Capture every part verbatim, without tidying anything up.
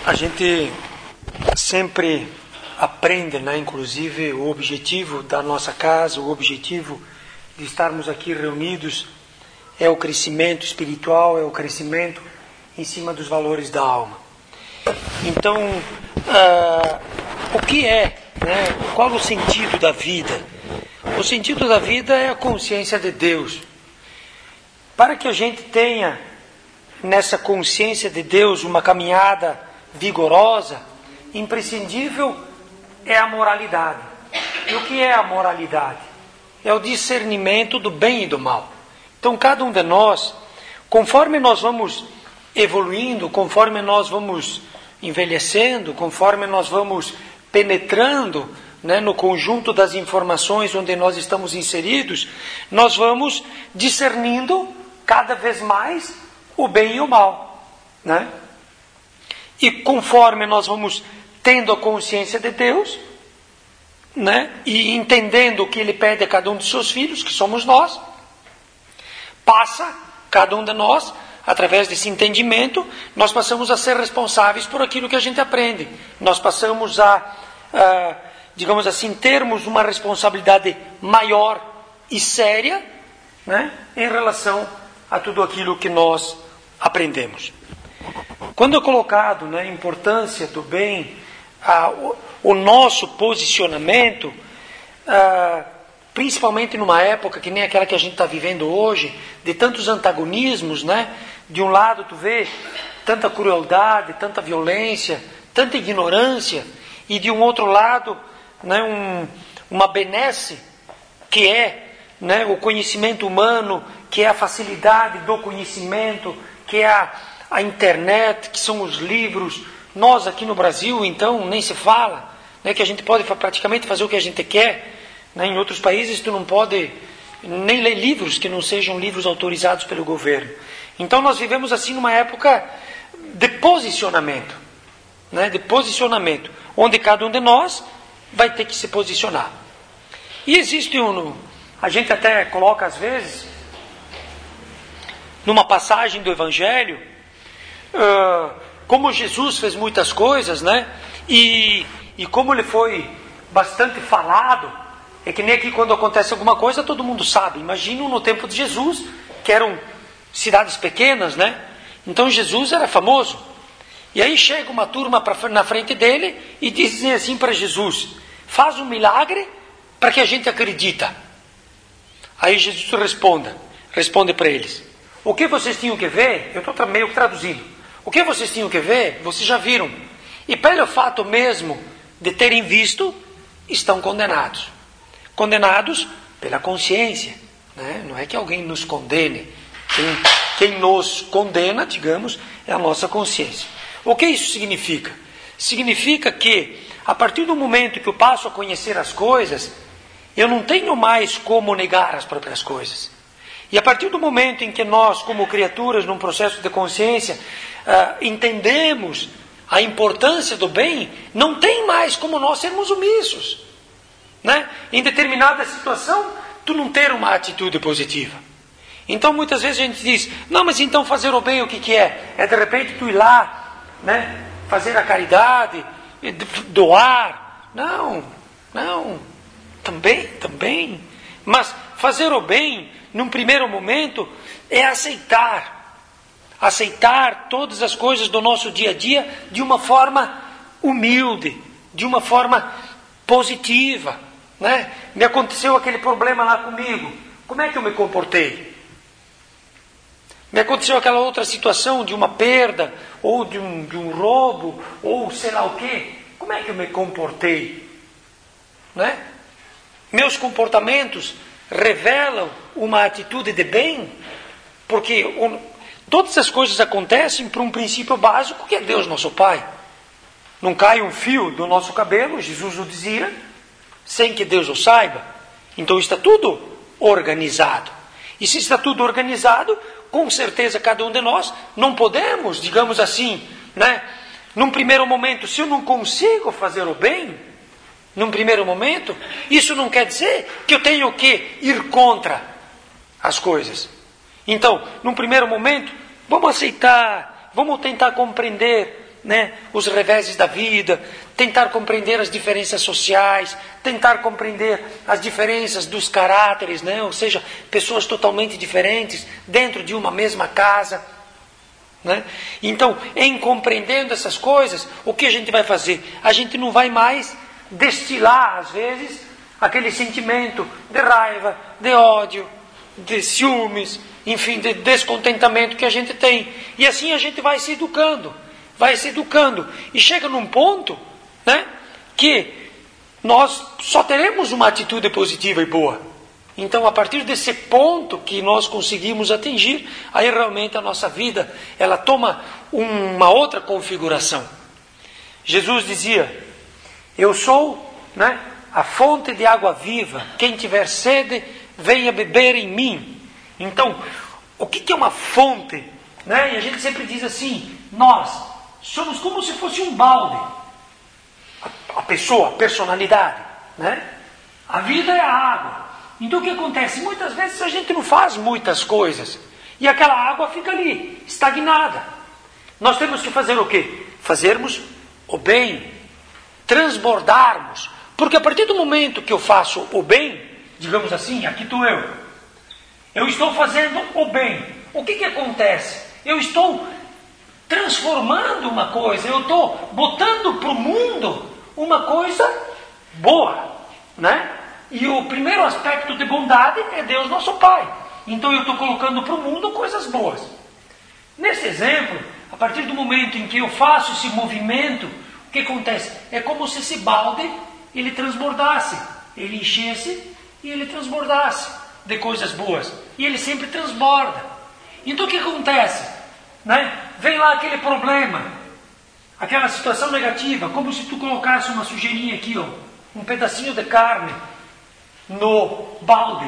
A gente sempre aprende, né? Inclusive o objetivo da nossa casa, o objetivo de estarmos aqui reunidos é o crescimento espiritual, é o crescimento em cima dos valores da alma. Então, uh, o que é, né? Qual o sentido da vida? O sentido da vida é a consciência de Deus. Para que a gente tenha nessa consciência de Deus uma caminhada vigorosa, imprescindível é a moralidade. E o que é a moralidade? É o discernimento do bem e do mal. Então, cada um de nós, conforme nós vamos evoluindo, conforme nós vamos envelhecendo, conforme nós vamos penetrando, né, no conjunto das informações onde nós estamos inseridos, nós vamos discernindo cada vez mais o bem e o mal, né? E conforme nós vamos tendo a consciência de Deus, né, e entendendo o que Ele pede a cada um de seus filhos, que somos nós, passa, cada um de nós, através desse entendimento, nós passamos a ser responsáveis por aquilo que a gente aprende. Nós passamos a, a digamos assim, termos uma responsabilidade maior e séria, né, em relação a tudo aquilo que nós aprendemos. Quando é colocado, né, a importância do bem, a, o, o nosso posicionamento, a, principalmente numa época que nem aquela que a gente está vivendo hoje, de tantos antagonismos, né? De um lado tu vê tanta crueldade, tanta violência, tanta ignorância, e de um outro lado, né, um, uma benesse que é, né, o conhecimento humano, que é a facilidade do conhecimento, que é a, a internet, que são os livros. Nós aqui no Brasil, então, nem se fala, né, que a gente pode praticamente fazer o que a gente quer. Né? Em outros países tu não pode nem ler livros que não sejam livros autorizados pelo governo. Então nós vivemos assim numa época de posicionamento, né? De posicionamento, onde cada um de nós vai ter que se posicionar. E existe um, a gente até coloca às vezes, numa passagem do Evangelho, uh, como Jesus fez muitas coisas, né? E, e como ele foi bastante falado. É que nem aqui quando acontece alguma coisa todo mundo sabe. Imagina no tempo de Jesus, que eram cidades pequenas, né? Então Jesus era famoso. E aí chega uma turma pra, na frente dele e dizem assim para Jesus: faz um milagre para que a gente acredita. Aí Jesus responde, responde para eles: o que vocês tinham que ver, eu estou meio que traduzindo, o que vocês tinham que ver, vocês já viram. E pelo fato mesmo de terem visto, estão condenados. Condenados pela consciência, né? Não é que alguém nos condene. Quem, quem nos condena, digamos, é a nossa consciência. O que isso significa? Significa que, a partir do momento que eu passo a conhecer as coisas, eu não tenho mais como negar as próprias coisas. E a partir do momento em que nós, como criaturas, num processo de consciência, uh, entendemos a importância do bem, não tem mais como nós sermos omissos. Né? Em determinada situação, tu não ter uma atitude positiva. Então muitas vezes a gente diz: não, mas então fazer o bem o que, que é? É de repente tu ir lá, né, fazer a caridade, doar. Não, não, também, também. Mas fazer o bem, num primeiro momento, é aceitar. Aceitar todas as coisas do nosso dia a dia de uma forma humilde, de uma forma positiva. Né? Me aconteceu aquele problema lá comigo. Como é que eu me comportei? Me aconteceu aquela outra situação de uma perda, ou de um, de um roubo, ou sei lá o quê. Como é que eu me comportei? Né? Meus comportamentos revelam uma atitude de bem? Porque um, todas as coisas acontecem por um princípio básico, que é Deus nosso Pai. Não cai um fio do nosso cabelo, Jesus o dizia, sem que Deus o saiba. Então está tudo organizado. E se está tudo organizado, com certeza cada um de nós não podemos, digamos assim, né? Num primeiro momento, se eu não consigo fazer o bem, num primeiro momento, isso não quer dizer que eu tenho que ir contra as coisas. Então, num primeiro momento, vamos aceitar, vamos tentar compreender né, os reveses da vida, tentar compreender as diferenças sociais, tentar compreender as diferenças dos caráteres, né, ou seja, pessoas totalmente diferentes dentro de uma mesma casa. Né? Então, em compreendendo essas coisas, o que a gente vai fazer? A gente não vai mais destilar, às vezes, aquele sentimento de raiva, de ódio, de ciúmes, enfim, de descontentamento que a gente tem. E assim a gente vai se educando, vai se educando. E chega num ponto, né, que nós só teremos uma atitude positiva e boa. Então, a partir desse ponto que nós conseguimos atingir, aí realmente a nossa vida, ela toma uma outra configuração. Jesus dizia, eu sou, né, a fonte de água viva, quem tiver sede, venha beber em mim. Então, o que é uma fonte? Né? E a gente sempre diz assim, nós somos como se fosse um balde. A, a pessoa, a personalidade. Né? A vida é a água. Então o que acontece? Muitas vezes a gente não faz muitas coisas. E aquela água fica ali, estagnada. Nós temos que fazer o quê? Fazermos o bem. Transbordarmos. Porque a partir do momento que eu faço o bem, digamos assim, aqui estou eu. Eu estou fazendo o bem. O que que acontece? Eu estou transformando uma coisa. Eu estou botando para o mundo uma coisa boa. Né? E o primeiro aspecto de bondade é Deus nosso Pai. Então eu estou colocando para o mundo coisas boas. Nesse exemplo, a partir do momento em que eu faço esse movimento, o que acontece? É como se esse balde ele transbordasse, ele enchesse e ele transbordasse de coisas boas. E ele sempre transborda. Então o que acontece? Né? Vem lá aquele problema, aquela situação negativa, como se tu colocasse uma sujeirinha aqui, ó, um pedacinho de carne no balde,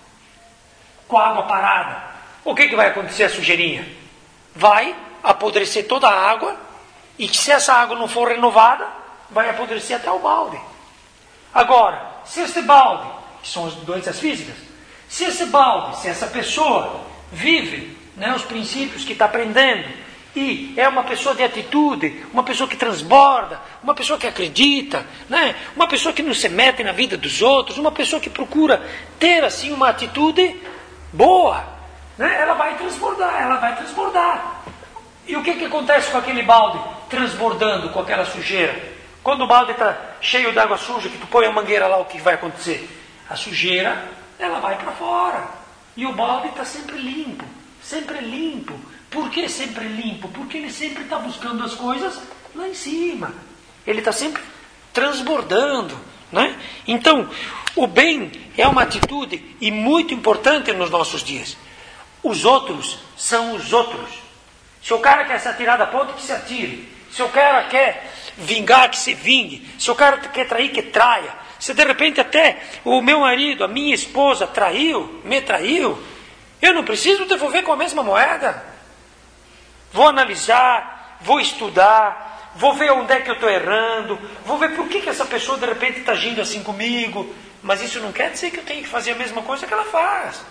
com a água parada. O que, que vai acontecer a sujeirinha? Vai apodrecer toda a água, e se essa água não for renovada, vai apodrecer até o balde. Agora, se esse balde, que são as doenças físicas, se esse balde, se essa pessoa vive, né, os princípios que está aprendendo, e é uma pessoa de atitude, uma pessoa que transborda, uma pessoa que acredita, né? Uma pessoa que não se mete na vida dos outros, uma pessoa que procura ter assim uma atitude boa, né? Ela vai transbordar, ela vai transbordar. E o que, que acontece com aquele balde transbordando, com aquela sujeira? Quando o balde está cheio de água suja, que tu põe a mangueira lá, o que vai acontecer? A sujeira, ela vai para fora. E o balde está sempre limpo, sempre limpo. Por que sempre limpo? Porque ele sempre está buscando as coisas lá em cima. Ele está sempre transbordando. Né? Então, o bem é uma atitude e muito importante nos nossos dias. Os outros são os outros. Se o cara quer se atirar da ponte, que se atire. Se o cara quer vingar, que se vingue. Se o cara quer trair, que traia. Se de repente até o meu marido, a minha esposa traiu, me traiu, eu não preciso devolver com a mesma moeda. Vou analisar, vou estudar, vou ver onde é que eu estou errando, vou ver por que, que essa pessoa de repente está agindo assim comigo. Mas isso não quer dizer que eu tenho que fazer a mesma coisa que ela faz.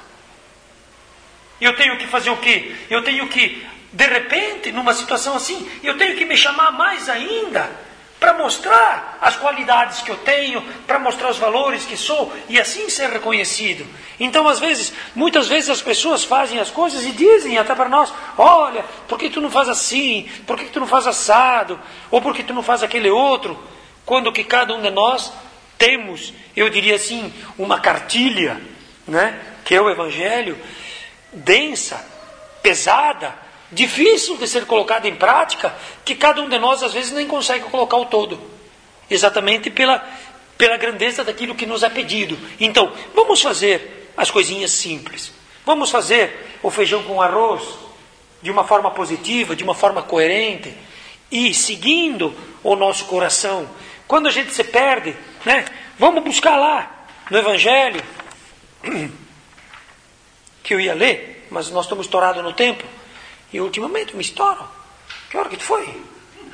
Eu tenho que fazer o quê? Eu tenho que, de repente, numa situação assim, eu tenho que me chamar mais ainda para mostrar as qualidades que eu tenho, para mostrar os valores que sou e assim ser reconhecido. Então, às vezes, muitas vezes as pessoas fazem as coisas e dizem até para nós, olha, por que tu não faz assim? Por que tu não faz assado? Ou por que tu não faz aquele outro? Quando que cada um de nós temos, eu diria assim, uma cartilha, né? Que é o Evangelho, densa, pesada, difícil de ser colocada em prática, que cada um de nós às vezes nem consegue colocar o todo. Exatamente pela, pela grandeza daquilo que nos é pedido. Então, vamos fazer as coisinhas simples. Vamos fazer o feijão com arroz de uma forma positiva, de uma forma coerente e seguindo o nosso coração. Quando a gente se perde, né, vamos buscar lá no Evangelho, que eu ia ler, mas nós estamos estourados no tempo. E ultimamente me estouro. Que hora que tu foi?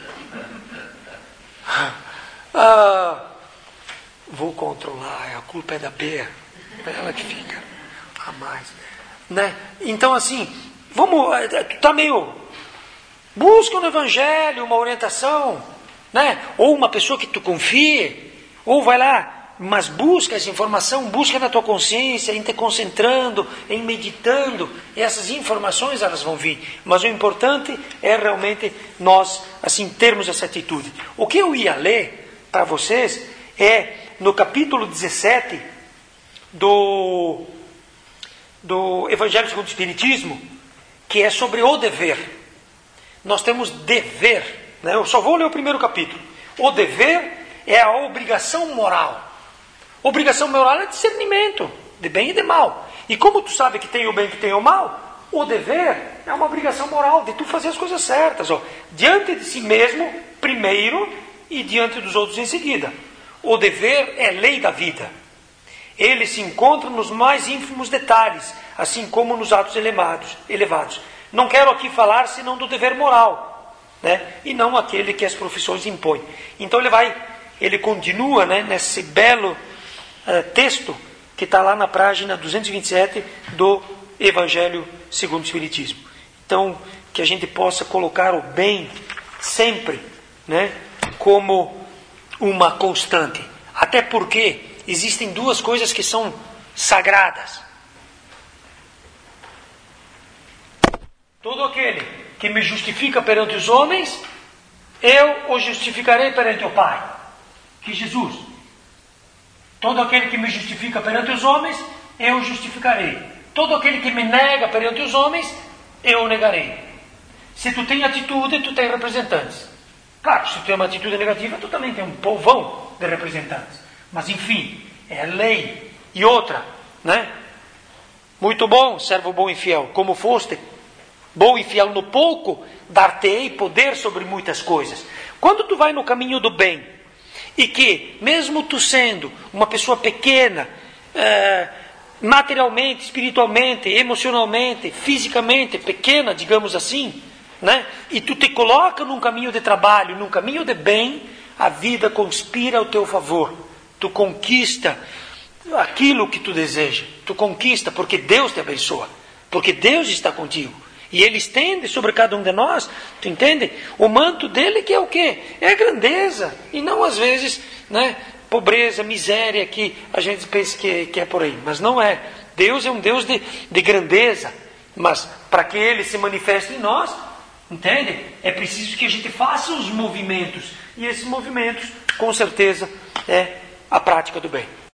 Ah, vou controlar, a culpa é da Bea. É ela que fica a mais. Né? Então assim, vamos, tu está meio, Busca no Evangelho uma orientação, né? Ou uma pessoa que tu confie, ou vai lá, mas busca essa informação, busca na tua consciência, em te concentrando, em meditando, e essas informações elas vão vir. Mas o importante é realmente nós, assim, termos essa atitude. O que eu ia ler para vocês é no capítulo dezessete do, do Evangelho segundo o Espiritismo, que é sobre o dever. Nós temos dever, né? Eu só vou ler o primeiro capítulo. O dever é a obrigação moral. Obrigação moral é discernimento de bem e de mal. E como tu sabe que tem o bem e que tem o mal, o dever é uma obrigação moral de tu fazer as coisas certas, ó, diante de si mesmo primeiro e diante dos outros em seguida. O dever é lei da vida. Ele se encontra nos mais ínfimos detalhes, assim como nos atos elevados. elevados. Não quero aqui falar senão do dever moral, né? E não aquele que as profissões impõem. Então ele vai, ele continua, né, nesse belo uh, texto que está lá na página duzentos e vinte e sete do Evangelho segundo o Espiritismo. Então, que a gente possa colocar o bem sempre, né, como uma constante. Até porque existem duas coisas que são sagradas. Todo aquele que me justifica perante os homens, eu o justificarei perante o Pai, que Jesus. Todo aquele que me justifica perante os homens, eu o justificarei. Todo aquele que me nega perante os homens, eu o negarei. Se tu tem atitude, tu tem representantes. Claro, se tu tem uma atitude negativa, tu também tem um povão de representantes. Mas enfim, é lei. E outra, né? Muito bom, servo bom e fiel, como foste bom e fiel no pouco, dar-te-ei poder sobre muitas coisas. Quando tu vai no caminho do bem, e que, mesmo tu sendo uma pessoa pequena, é, materialmente, espiritualmente, emocionalmente, fisicamente, pequena, digamos assim, né? E tu te coloca num caminho de trabalho, num caminho de bem, a vida conspira ao teu favor. Tu conquista aquilo que tu deseja. Tu conquista porque Deus te abençoa, porque Deus está contigo. E Ele estende sobre cada um de nós, tu entende? O manto dele que é o quê? É a grandeza, e não às vezes, né, pobreza, miséria, que a gente pensa que, que é por aí. Mas não é. Deus é um Deus de, de grandeza, mas para que Ele se manifeste em nós, entende? É preciso que a gente faça os movimentos, e esses movimentos, com certeza, é a prática do bem.